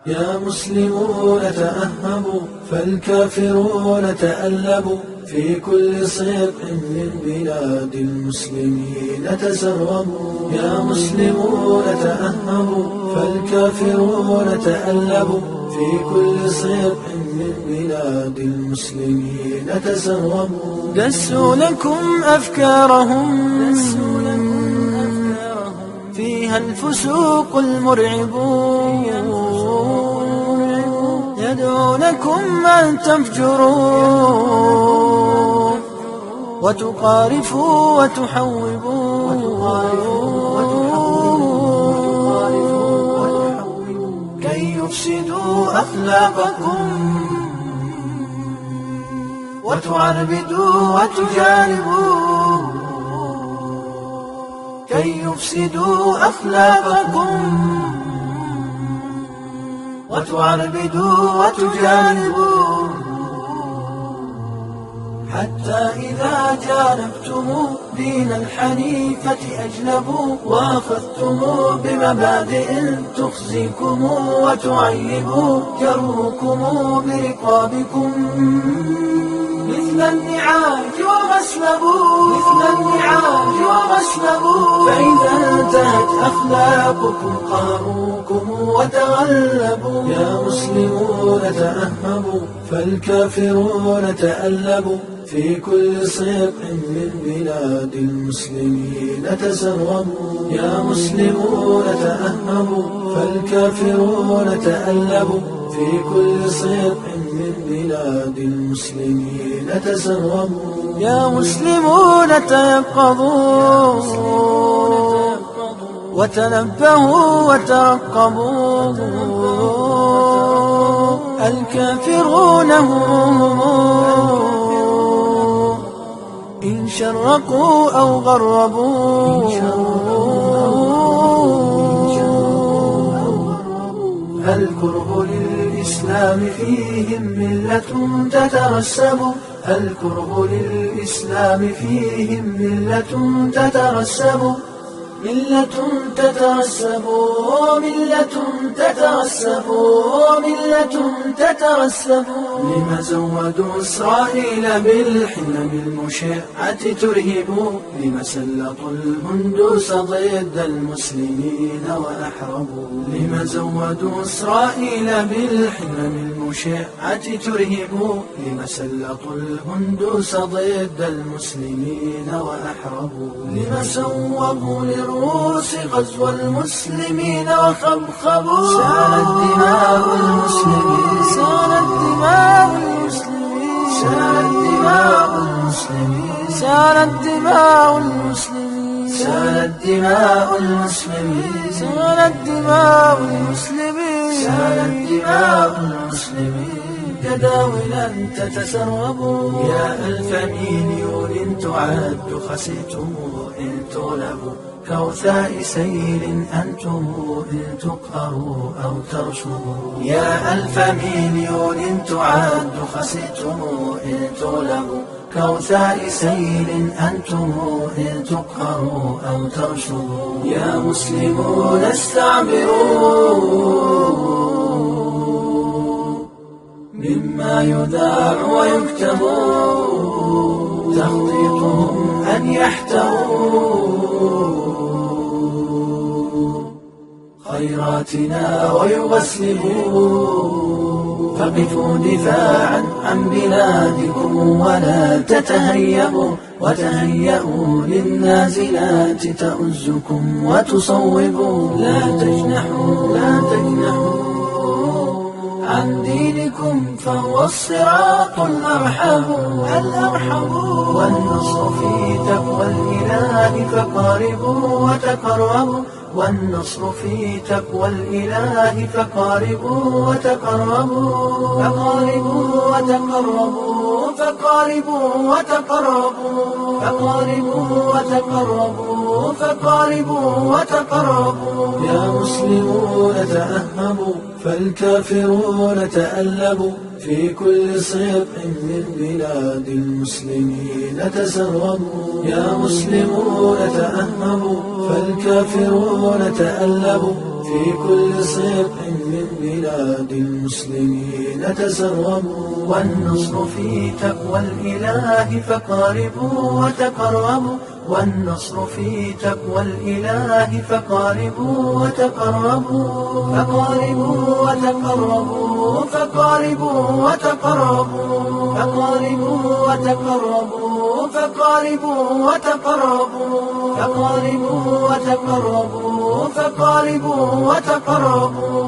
يا مسلمون تأهبوا فالكافرون تألبوا في كل صدق من بلاد المسلمين تسربوا. يا مسلمون تأهبوا فالكافرون تألبوا في كل صدق من بلاد المسلمين تسربوا. دسوا لكم أفكارهم فيها الفسوق المرعب، يدعونكم أن تفجروا وتقارفوا وتحوبوا كي يفسدوا أخلاقكم وتعربدوا وتجانبوا، كي يفسدوا أخلاقكم وتعربدوا وتجانبوا، حتى إذا جانبتم دين الحنيفة أجنبوا وأخذتم بمبادئ تخزيكم وتعيب، جروكم برقابكم مثل النعاج وغسلبوا، فإذا انتهت أخلاقكم قهروكم وتغلبوا. يا مسلمون تأهبوا فالكافرون تألبوا في كل صدق من بلاد المسلمين تسربوا. يا مسلمون تأهبوا فالكافرون تألبوا في كل صدق من بلاد المسلمين تسربوا. يا مسلمون تيقظوا وتنبهوا وترقبوا، الكافرون هم إن شرقوا أو غربوا. الكره للإسلام فيهم ملة تترسب، الكره للإسلام فيهم ملة تترسب، ملة تترسب، ملة تترسب، ملة تترسب. لما زودوا إسرائيل بالحمم المشعة ترهب، لما سلطوا الهندوس ضد المسلمين وأحربوا، لما زودوا إسرائيل بالحمم المشعة ترهب، لما سلطوا الهندوس ضد المسلمين وأحربوا، لما سوّبوا للروس غزو المسلمين وخبخبوا. سالت دماء المسلمين، سالت دماء المسلمين، سالت دماء المسلمين، سالت دماء المسلمين، سالت دماء المسلمين، سالت دماء المسلمين، سالت دماء المسلمين كداولا تتسرب. يا ألف مليون تعد خسيتم إن تغلبوا، كوثاء سيل أنتم إن تقهروا أو ترشدوا. يا ألف مليون تعد خسيتم إن تغلبوا، كوثاء سيل أنتم إن تقهروا أو ترشدوا. يا مسلمون استعبروا مما يذاع ويكتب، تخطيطهم أن يحتووا خيراتنا ويغسلوا، فقفوا دفاعا عن بلادكم ولا تتهيبوا، وتهيئوا للنازلات تؤزكم وتصوبوا. لا تجنحوا، لا تجنحوا عن دينكم فهو الصراط الأرحب، الأرحب. والنصر في تقوى الإله فقاربوا وتقربوا، والنصر في تقوى الإله فقاربوا وتقربوا، فقاربوا وتقربوا، فقاربوا وتقربوا، فقاربوا وتقربوا، فقاربوا وتقربوا. يا مسلمون تأهبوا فالكافرون تألبوا في كل صدق من بلاد المسلمين تسربوا. يا مسلمون تأهبوا فالكافرون تألبوا في كل صدق من بلاد المسلمين تسربوا. والنصر في تقوى الإله فقاربوا وتقربوا. والنصر في تقوى الإله فقاربوا وتقربوا. فقاربوا وتقربوا. فقاربوا وتقربوا. فقاربوا وتقربوا. فقاربوا وتقربوا. فقاربوا وتقربوا. فقاربوا وتقربوا.